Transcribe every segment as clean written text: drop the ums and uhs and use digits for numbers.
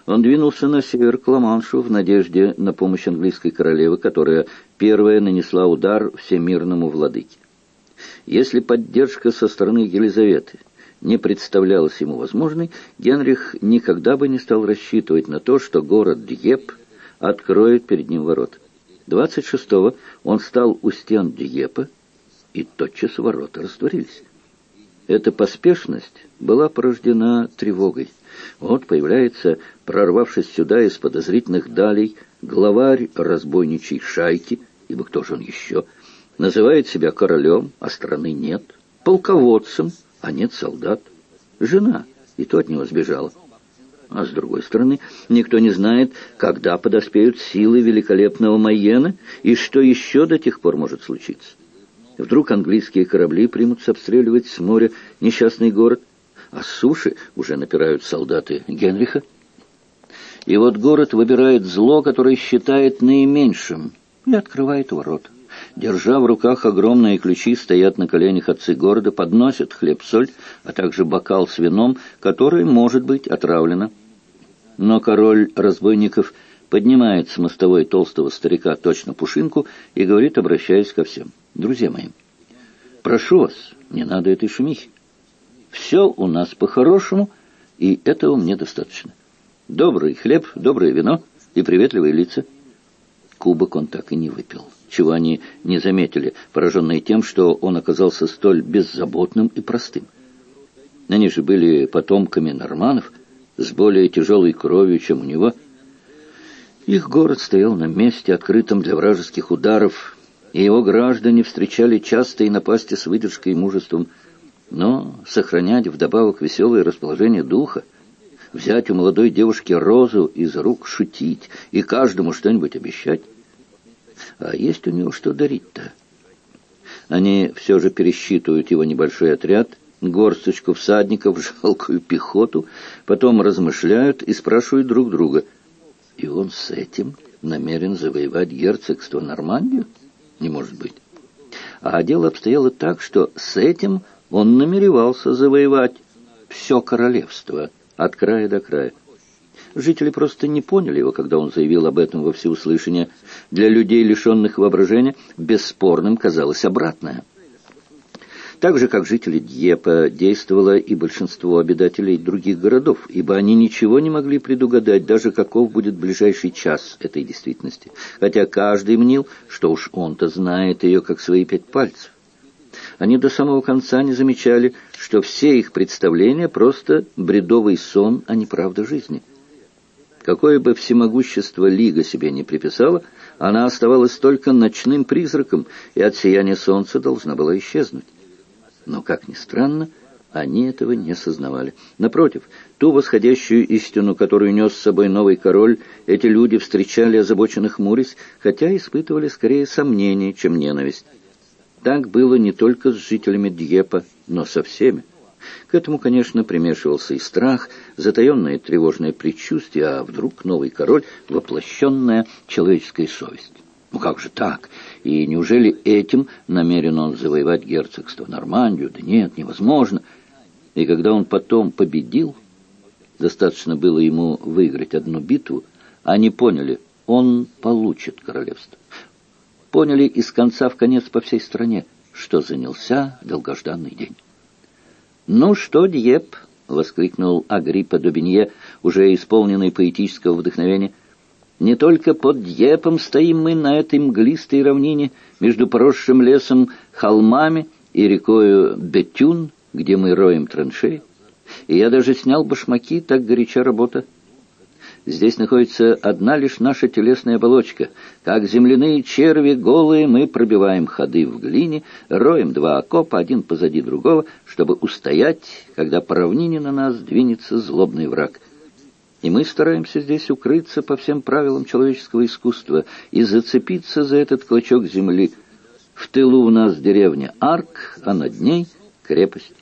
Он двинулся на север к Ла-Маншу в надежде на помощь английской королевы, которая первая нанесла удар всемирному владыке. Если поддержка со стороны Елизаветы не представлялась ему возможной, Генрих никогда бы не стал рассчитывать на то, что город Дьепп откроет перед ним ворота. 26-го он стал у стен Дьеппа, и тотчас ворота растворились. Эта поспешность была порождена тревогой. Вот появляется, прорвавшись сюда из подозрительных далей, главарь разбойничьей шайки, ибо кто же он еще, называет себя королем, а страны нет, полководцем, а нет солдат, жена, и то от него сбежала. А с другой стороны, никто не знает, когда подоспеют силы великолепного Майена и что еще до тех пор может случиться. Вдруг английские корабли примутся обстреливать с моря несчастный город, а с суши уже напирают солдаты Генриха. И вот город выбирает зло, которое считает наименьшим, и открывает ворота. Держа в руках огромные ключи, стоят на коленях отцы города, подносят хлеб-соль, а также бокал с вином, который может быть отравлено. Но король разбойников поднимает с мостовой толстого старика точно пушинку и говорит, обращаясь ко всем: «Друзья мои, прошу вас, не надо этой шумихи. Все у нас по-хорошему, и этого мне достаточно. Добрый хлеб, доброе вино и приветливые лица». Кубок он так и не выпил, чего они не заметили, пораженные тем, что он оказался столь беззаботным и простым. Они же были потомками норманнов, с более тяжелой кровью, чем у него. Их город стоял на месте, открытом для вражеских ударов, и его граждане встречали частые напасти с выдержкой и мужеством. Но сохранять вдобавок веселое расположение духа, взять у молодой девушки розу из рук, шутить и каждому что-нибудь обещать. А есть у него что дарить-то? Они все же пересчитывают его небольшой отряд, горсточку всадников, жалкую пехоту, потом размышляют и спрашивают друг друга: и он с этим намерен завоевать герцогство Нормандию? Не может быть. А дело обстояло так, что с этим он намеревался завоевать все королевство от края до края. Жители просто не поняли его, когда он заявил об этом во всеуслышание. Для людей, лишенных воображения, бесспорным казалось обратное. Так же, как жители Дьеппа, действовало и большинство обитателей других городов, ибо они ничего не могли предугадать, даже каков будет ближайший час этой действительности, хотя каждый мнил, что уж он-то знает ее как свои 5 пальцев. Они до самого конца не замечали, что все их представления просто бредовый сон, а не правда жизни. Какое бы всемогущество Лига себе не приписала, она оставалась только ночным призраком, и от сияния солнца должна была исчезнуть. Но, как ни странно, они этого не сознавали. Напротив, ту восходящую истину, которую нес с собой новый король, эти люди встречали озабоченно хмурясь, хотя испытывали скорее сомнение, чем ненависть. Так было не только с жителями Дьеппа, но со всеми. К этому, конечно, примешивался и страх, затаенное тревожное предчувствие, а вдруг новый король — воплощенная человеческая совесть. Ну как же так? И неужели этим намерен он завоевать герцогство Нормандию? Да нет, невозможно. И когда он потом победил, достаточно было ему выиграть одну битву, они поняли, он получит королевство. Поняли из конца в конец по всей стране, что занялся долгожданный день. «Ну что, Дьепп!» — воскликнул Агриппа d'Aubigné, уже исполненный поэтического вдохновения. «Не только под Дьеппом стоим мы на этой мглистой равнине между поросшим лесом, холмами и рекою Бетюн, где мы роем траншеи. И я даже снял башмаки, так горяча работа. Здесь находится одна лишь наша телесная оболочка. Как земляные черви голые мы пробиваем ходы в глине, роем 2 окопа, один позади другого, чтобы устоять, когда по равнине на нас двинется злобный враг. И мы стараемся здесь укрыться по всем правилам человеческого искусства и зацепиться за этот клочок земли. В тылу у нас деревня Арк, а над ней крепость.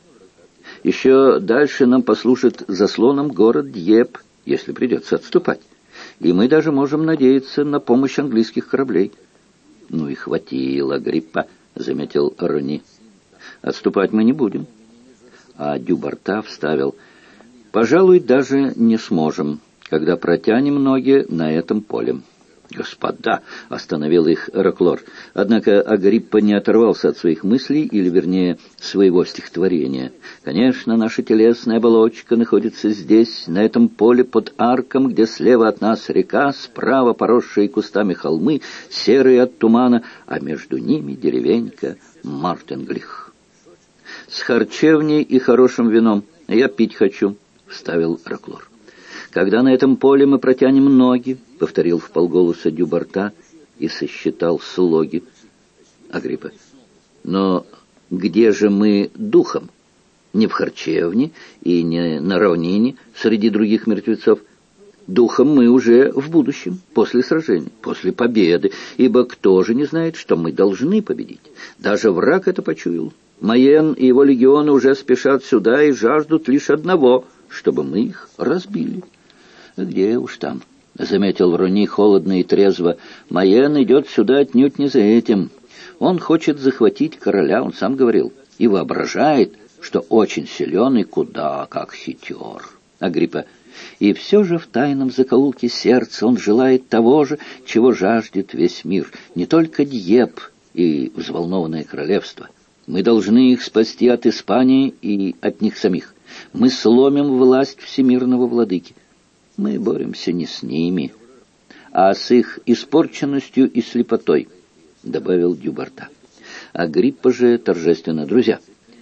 Еще дальше нам послужит заслоном город Дьепп, если придется отступать. И мы даже можем надеяться на помощь английских кораблей». «Ну и хватило, Агриппа», — заметил Рони. «Отступать мы не будем». А Дюбарта вставил: «Пожалуй, даже не сможем. когда протянем ноги на этом поле». «Господа!» — остановил их Роклор. Однако Агриппа не оторвался от своих мыслей, или, вернее, своего стихотворения. «Конечно, наша телесная оболочка находится здесь, на этом поле под арком, где слева от нас река, справа поросшие кустами холмы, серые от тумана, а между ними деревенька Мартенглих. С харчевней и хорошим вином я пить хочу», — вставил Роклор. «Когда на этом поле мы протянем ноги», — повторил вполголоса Дюбарта и сосчитал слоги. Агриппа: «Но где же мы духом? Не в харчевне и не на равнине среди других мертвецов. Духом мы уже в будущем, после сражения, после победы, ибо кто же не знает, что мы должны победить? Даже враг это почуял. Майен и его легионы уже спешат сюда и жаждут лишь одного, чтобы мы их разбили». «Где уж там?» — заметил Рони холодно и трезво. «Майен идет сюда отнюдь не за этим. Он хочет захватить короля, он сам говорил, и воображает, что очень силен и куда как хитер». Агриппа: «И все же в тайном закоулке сердца он желает того же, чего жаждет весь мир, не только Дьеп и взволнованное королевство. Мы должны их спасти от Испании и от них самих. Мы сломим власть всемирного владыки. Мы боремся не с ними, а с их испорченностью и слепотой», — добавил Дюбарта. Агриппа же торжественно: «Друзья,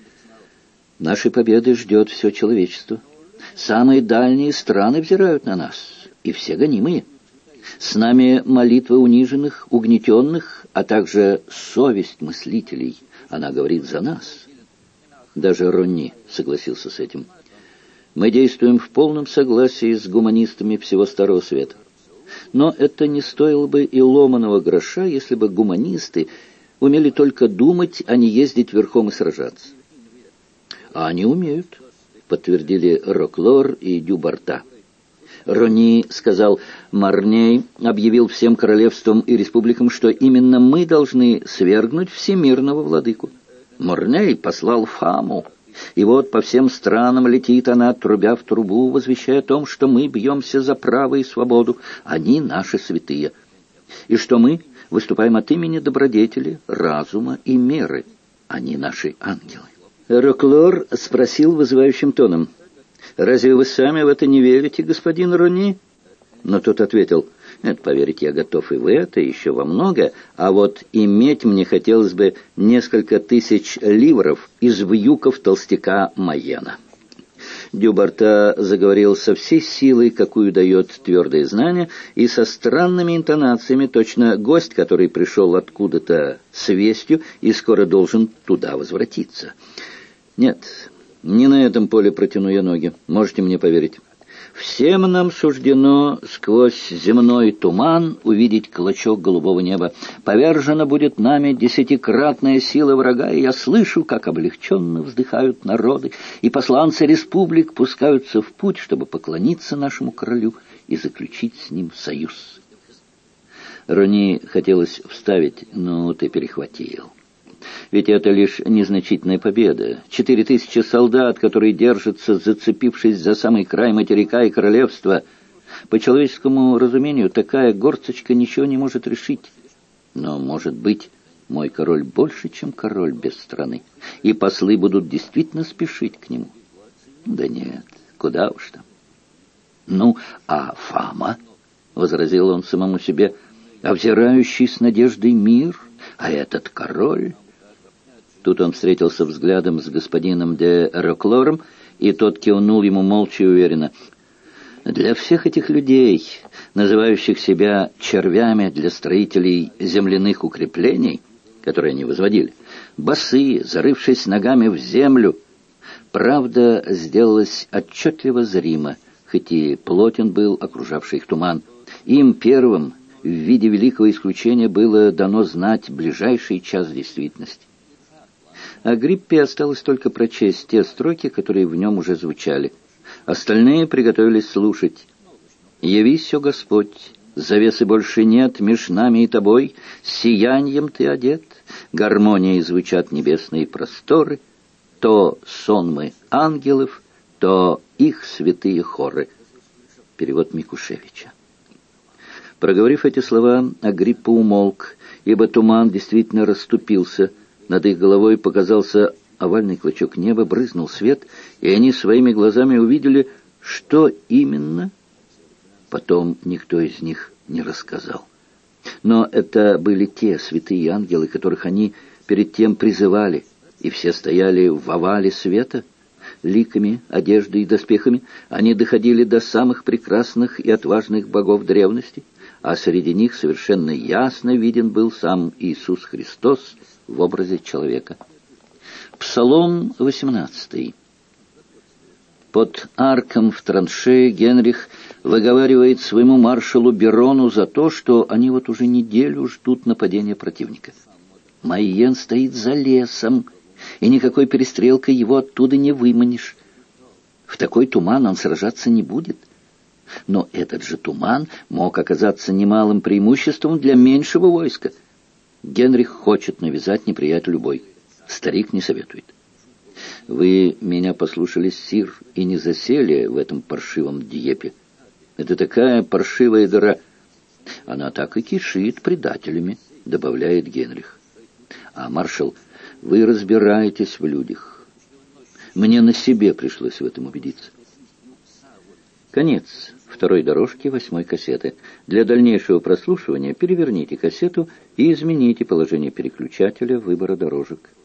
нашей победы ждет все человечество. Самые дальние страны взирают на нас, и все гонимые. С нами молитвы униженных, угнетенных, а также совесть мыслителей. Она говорит за нас». Даже Ронни согласился с этим. «Мы действуем в полном согласии с гуманистами всего Старого Света. Но это не стоило бы и ломаного гроша, если бы гуманисты умели только думать, а не ездить верхом и сражаться». «А они умеют», — подтвердили Роклор и Дюбарта. Рони сказал: «Марней объявил всем королевствам и республикам, что именно мы должны свергнуть всемирного владыку. Марней послал Фаму. И вот по всем странам летит она, трубя в трубу, возвещая о том, что мы бьемся за право и свободу, они наши святые, и что мы выступаем от имени добродетели, разума и меры, они наши ангелы». Роклор спросил вызывающим тоном: «Разве вы сами в это не верите, господин Рони?» Но тот ответил: «Нет, поверить я готов и в это, еще во много, а вот иметь мне хотелось бы несколько тысяч ливров из вьюков толстяка Майена». Дюбарта заговорил со всей силой, какую дает твердое знание, и со странными интонациями, точно гость, который пришел откуда-то с вестью и скоро должен туда возвратиться. «Нет, не на этом поле протяну я ноги, можете мне поверить. Всем нам суждено сквозь земной туман увидеть клочок голубого неба. Повержена будет нами 10-кратная сила врага, и я слышу, как облегченно вздыхают народы, и посланцы республик пускаются в путь, чтобы поклониться нашему королю и заключить с ним союз». Рони хотелось вставить: «Ну, ты перехватил. Ведь это лишь незначительная победа. 4000 солдат, которые держатся, зацепившись за самый край материка и королевства. По человеческому разумению, такая горсточка ничего не может решить. Но, может быть, мой король больше, чем король без страны, и послы будут действительно спешить к нему. Да нет, куда уж там». «Ну, а Фама?» — возразил он самому себе, — «обзирающий с надеждой мир, а этот король...» Тут он встретился взглядом с господином де Роклором, и тот кивнул ему молча и уверенно. «Для всех этих людей, называющих себя червями для строителей земляных укреплений, которые они возводили, босые, зарывшись ногами в землю, правда сделалась отчетливо зрима, хоть и плотен был окружавший их туман. Им первым в виде великого исключения было дано знать ближайший час действительности». Агриппе осталось только прочесть те строки, которые в нем уже звучали. Остальные приготовились слушать. «Явись, о Господь, завесы больше нет меж нами и тобой, сиянием ты одет, гармонией звучат небесные просторы, то сонмы ангелов, то их святые хоры». Перевод Микушевича. Проговорив эти слова, Агриппа умолк, ибо туман действительно расступился. Над их головой показался овальный клочок неба, брызнул свет, и они своими глазами увидели, что именно. Потом никто из них не рассказал. Но это были те святые ангелы, которых они перед тем призывали, и все стояли в овале света. Ликами, одеждой и доспехами они доходили до самых прекрасных и отважных богов древности, а среди них совершенно ясно виден был сам Иисус Христос в образе человека. Псалом 18. Под арком в траншее Генрих выговаривает своему маршалу Берону за то, что они вот уже неделю ждут нападения противника. Майен стоит за лесом, и никакой перестрелкой его оттуда не выманишь. В такой туман он сражаться не будет. Но этот же туман мог оказаться немалым преимуществом для меньшего войска. Генрих хочет навязать неприятелю бой. Старик не советует. Вы меня послушали, сир, и не засели в этом паршивом Дьепе. Это такая паршивая дыра. Она так и кишит предателями, добавляет Генрих. А маршал, вы разбираетесь в людях. Мне на себе пришлось в этом убедиться. Конец второй дорожки 8 кассеты. Для дальнейшего прослушивания переверните кассету и измените положение переключателя выбора дорожек.